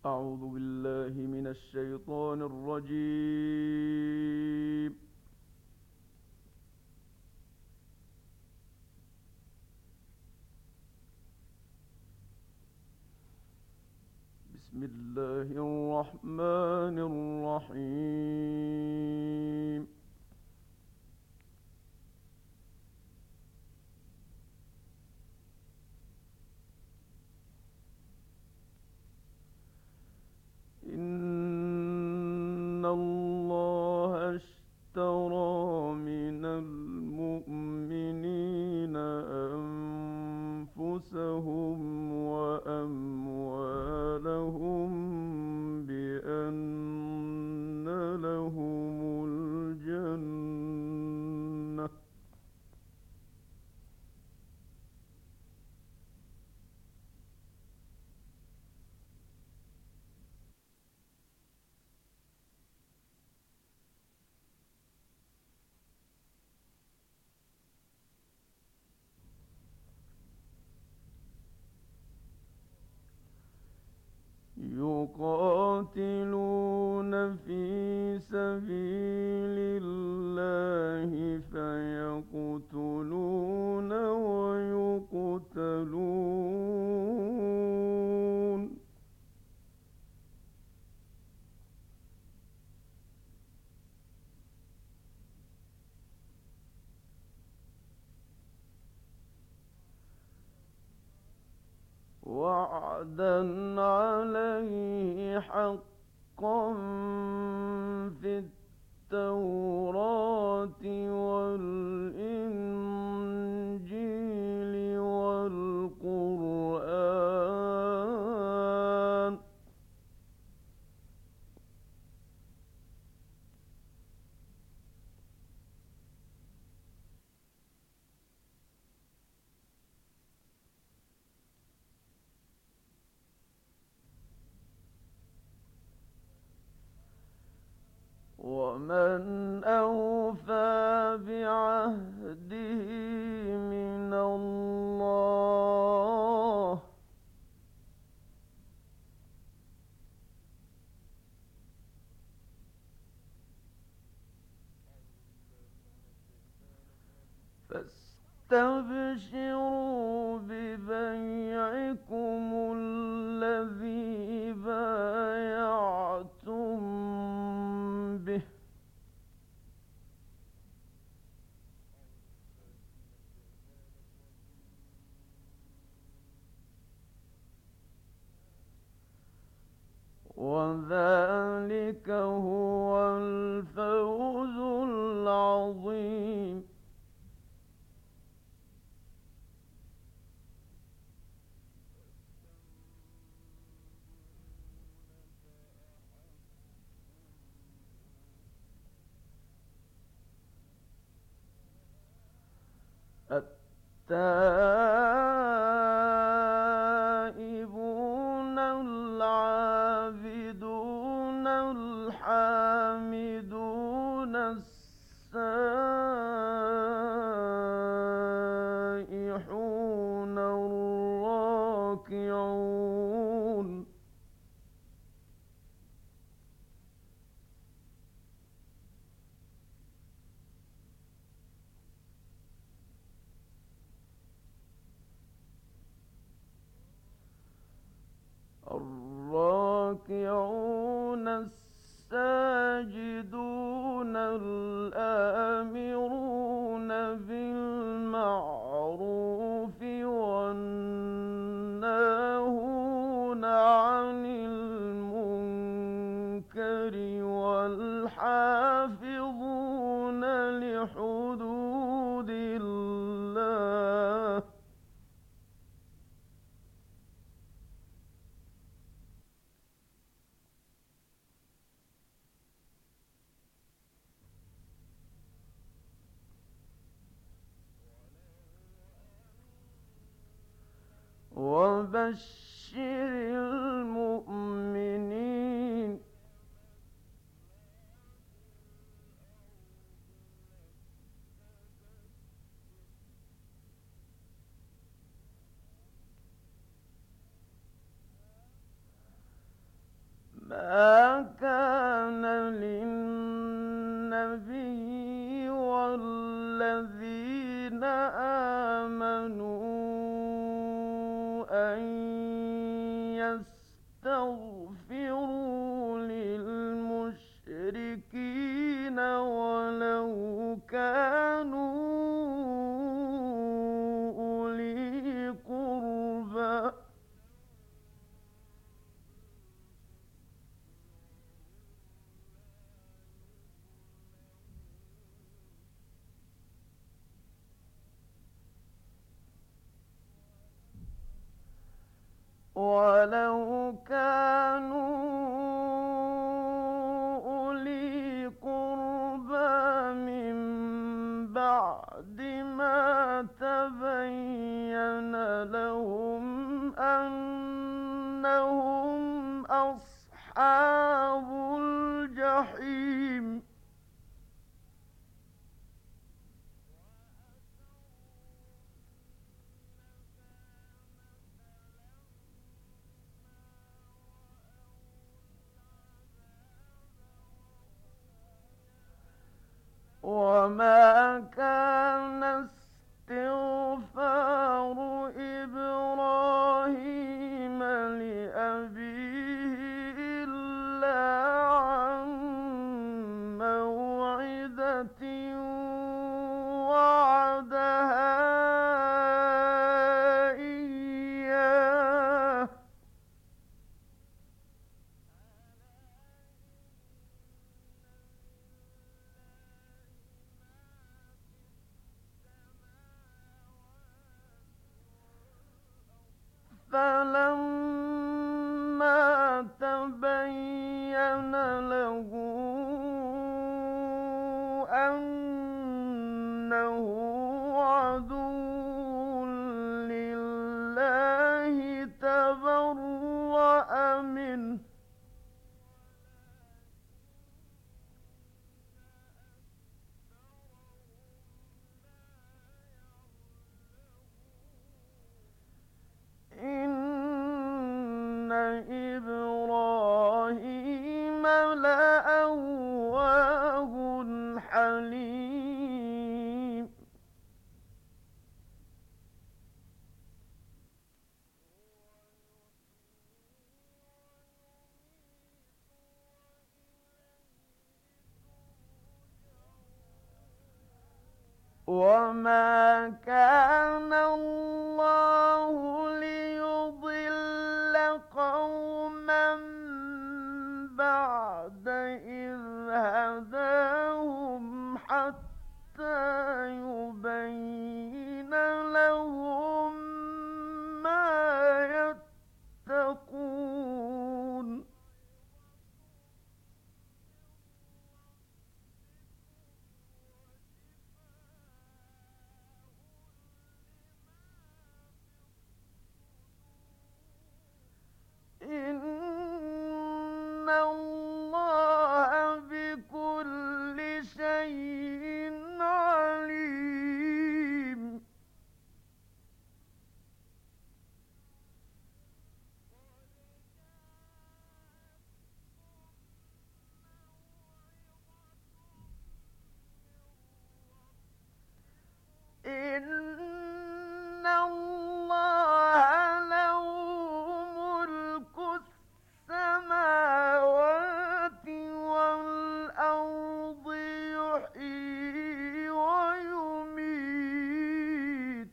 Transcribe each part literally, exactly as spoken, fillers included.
أعوذ بالله من الشيطان الرجيم. بسم الله الرحمن الرحيم. إن الله اشترى من المؤمنين أنفسهم وأموالهم بأن لهم الجنة يقاتلون في سبيل الله فيقتلون ويقتلون وعدا عليه حقا في التوراة والإنجيل والقرآن ومن أوفى بعهده من الله فاستبشروا ببيعكم الذي بايعتم به وذلك هو الفوز العظيم. التائبون العابدون الحامدون السائحون الراكعون الراكعون الساجدون الآمرون بالمعروف والناهون عن المنكر والحافظون لحدود الله وبشر المؤمنين. أن يستغفروا للمشركين ولو كانوا أولي قربى ولو كانوا أولي قربى من بعد ما تبين لهم أنهم أصحاب الجحيم وما كان استغفار إبراهيم لأبيه إلا عن موعدة وعدها إياه فلما تبين له أنه عدو لله تبرأ منه إن إبراهيم لأواه حليم وما كان الله ليضل قوما بعد إذ هداهم حتى يبين لهم ما يتقون إن الله بكل شيء عليم إن الله له ملك السماوات والأرض يحيي ويميت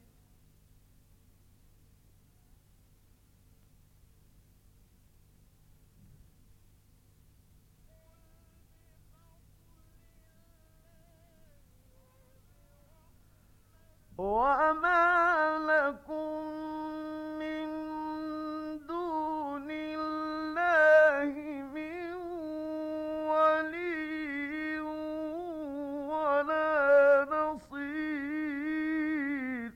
وما لكم من دون الله من ولي ولا نصير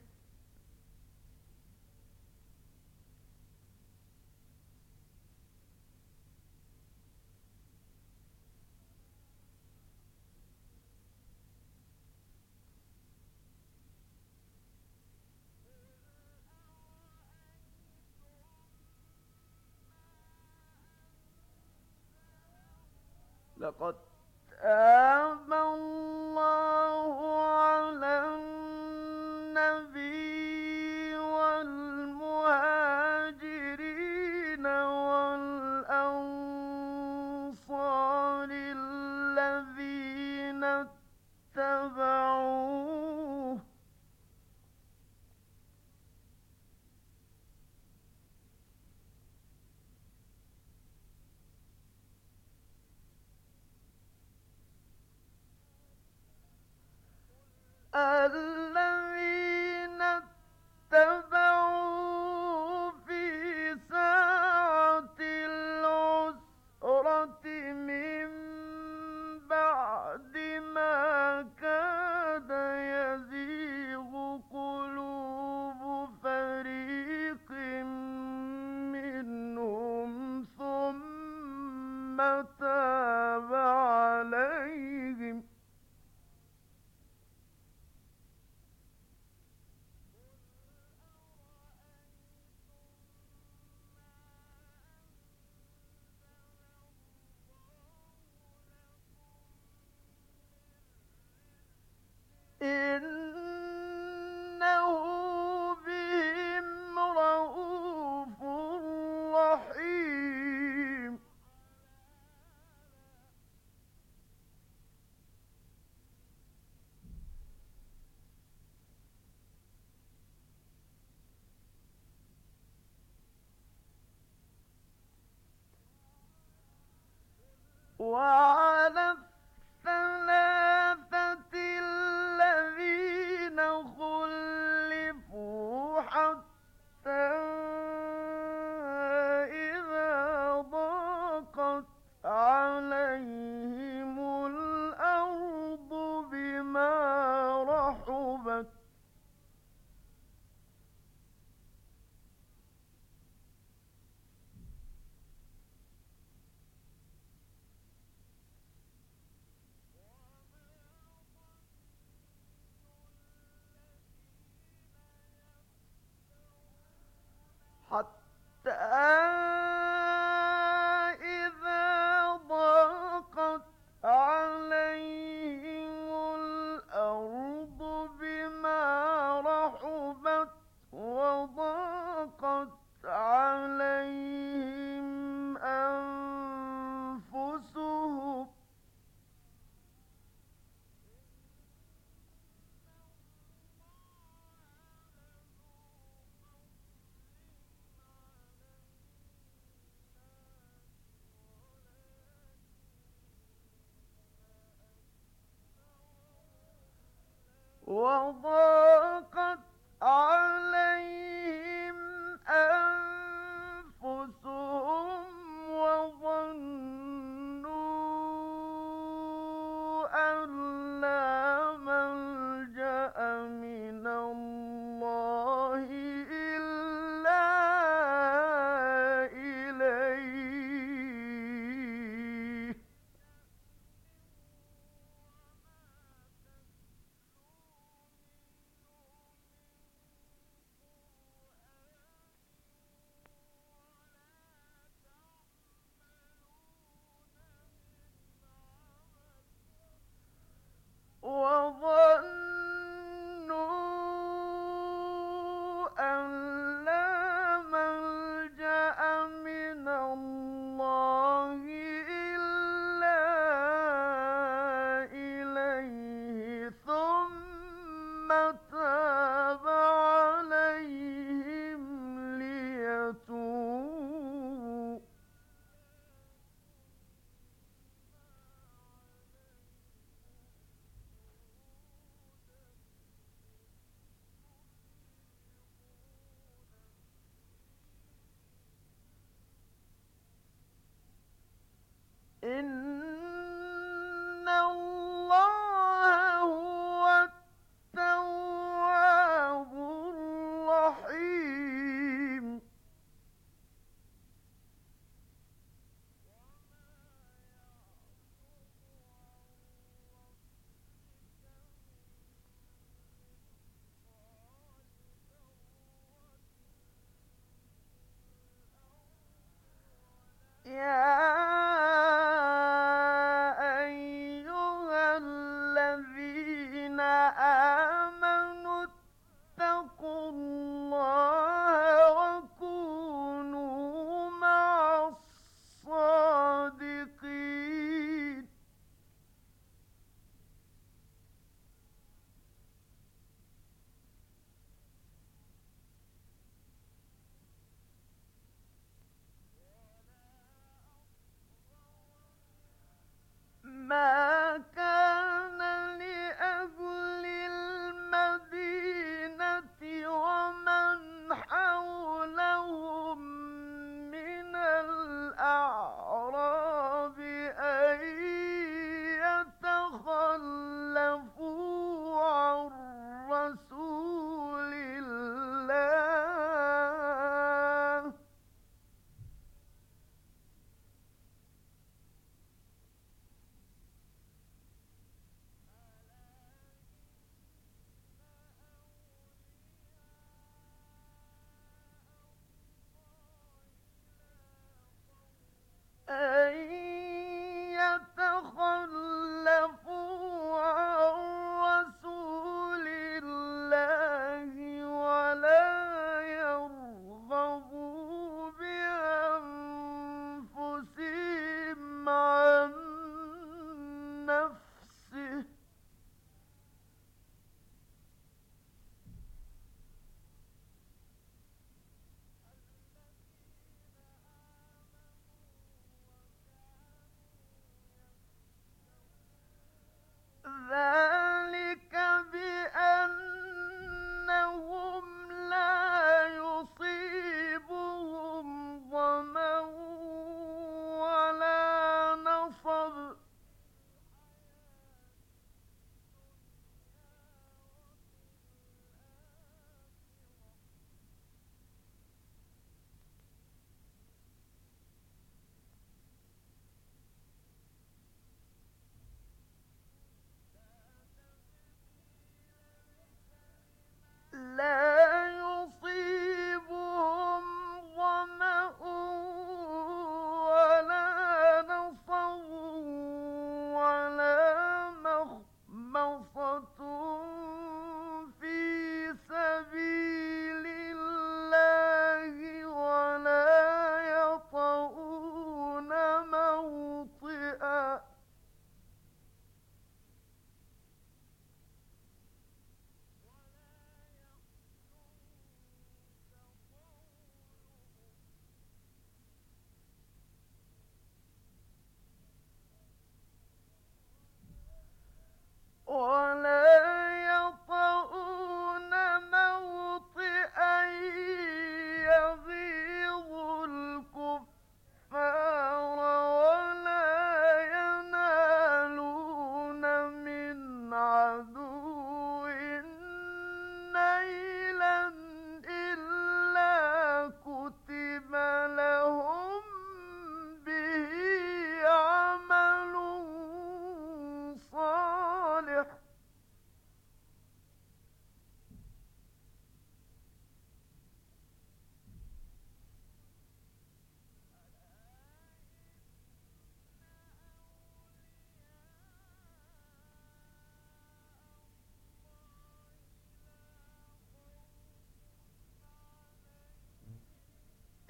لقد تاب الله على النبي والمهاجرين الذين اتبعوا في ساعة العسرة من بعد ما كاد يزيغ قلوب فريق منهم ثم تاب عليهم. إنه بهم رءوف رحيم. وعلى الثلاثة الذين خلفوا حتى إذا ضاقت عليهم الأرض بما رحبت حتى إذا ضاقت عليهم الأرض بما رحبت وضاقت عليهم أنفسهم وضاقت عليهم أنفسهم وظنوا أن لا ملجأ من الله إلا إليه.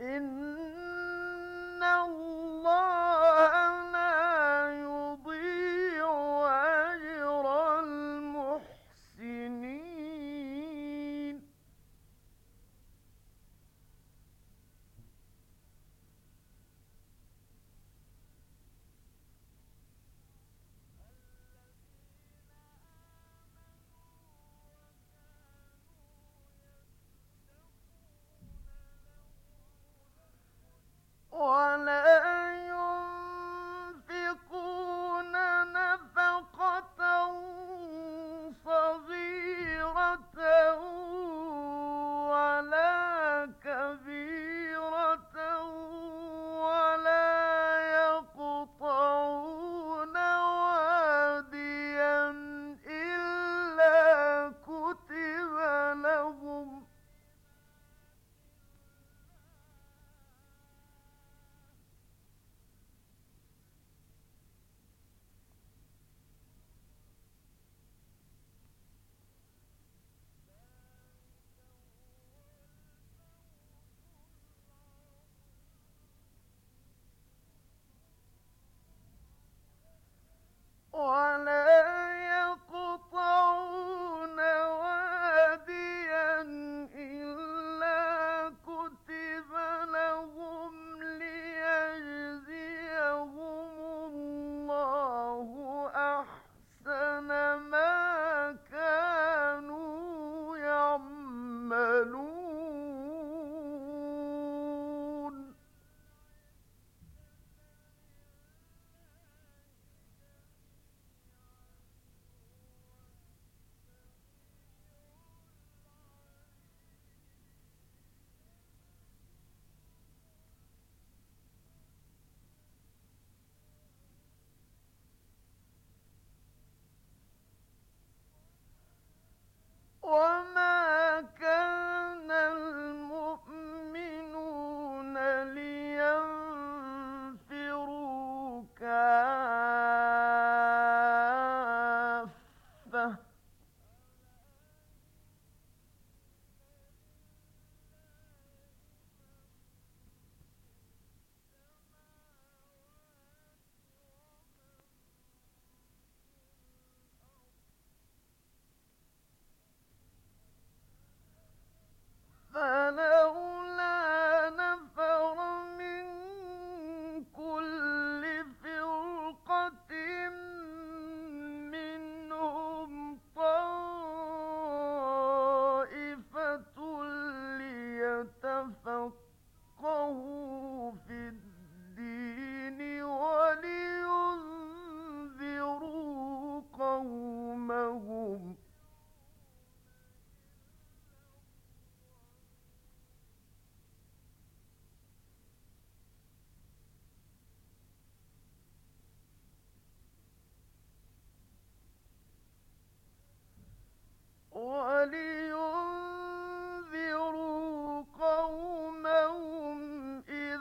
إِنَّ اللَّهَ لَا يُضِيعُ أَجْرَ الْمُحْسِنِينَ وَلَا يُنفِقُونَ نَفَقَةً صَغِيرَةً وَلَا كَبِيرَةً وَلَا يَقْطَعُونَ وَادِيًا إِلَّا كُتِبَ لَهُمْ وَلَا يَقْطَعُونَ وَادِيًا إِلَّا كُتِبَ لَهُمْ لِيَجْزِيَهُمُ اللَّهُ أَحْسَنَ مَا كَانُوا يَعْمَلُونَ وَمَا كَانَ الْمُؤْمِنُونَ لِيَنفِرُوا كَافَّةً فَلَوْلَا نَفَرَ مِن كُلِّ فِرْقَةٍ مِّنْهُمْ طَائِفَةٌ لِّيَتَفَقَّهُوا فِي الدِّينِ وَلِيُنذِرُوا قَوْمَهُمْ ولينذروا قومهم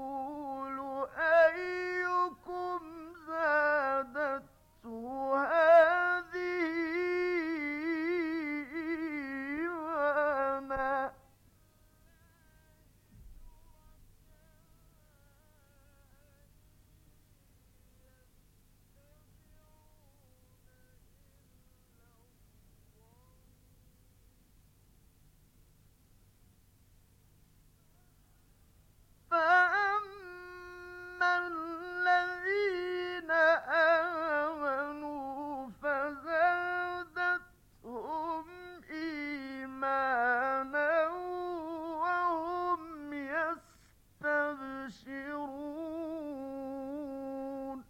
يقول أيكم زادته هذه إيمانا. فأما الذين آمنوا فزادتهم إيمانا وهم يستبشرون.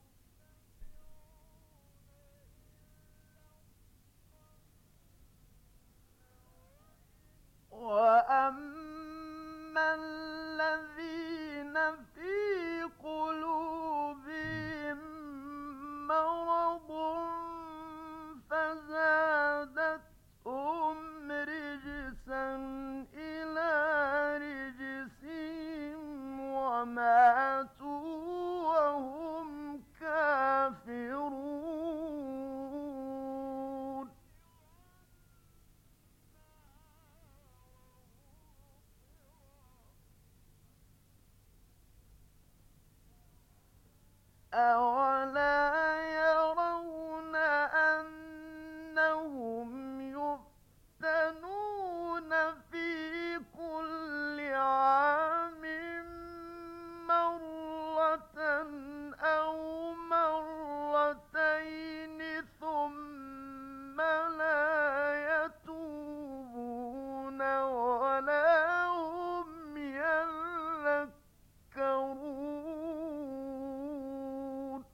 وأما الذين في قلوبهم مرض فزادتهم رجسا إلى رجسهم وماتوا وهم كافرون. أولا يرون أنهم يفتنون في كل عام مرة أو مرتين ثم لا يتوبون ولا هم يذكرون.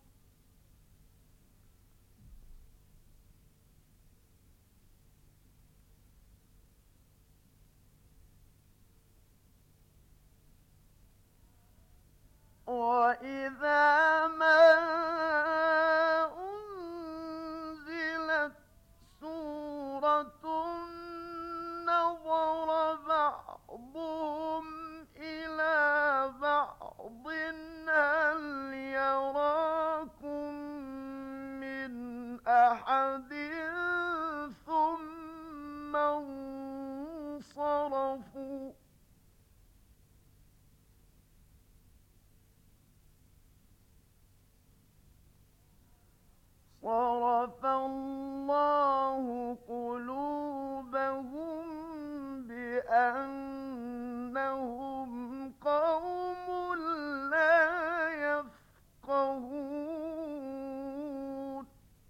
وإذا ما أنزلت سورة نظر بعضهم إلى بعض هل يراكم من أحد ثم انصرفوا. صرف الله قلوبهم بأنهم قوم لا يفقهون.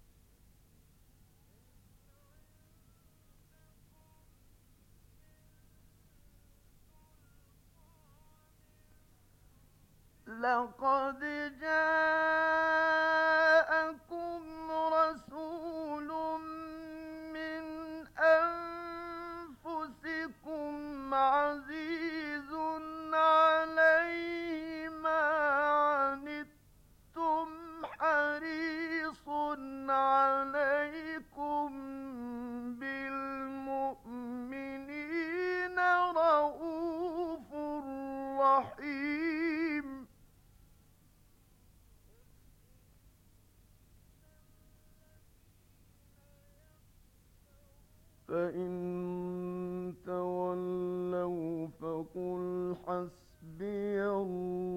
لقد جاءكم رسول من أنفسكم عزيز عليه ما عنتم حريص عليكم بالمؤمنين رءوف رحيم. فإن تولوا فقل حسبي الله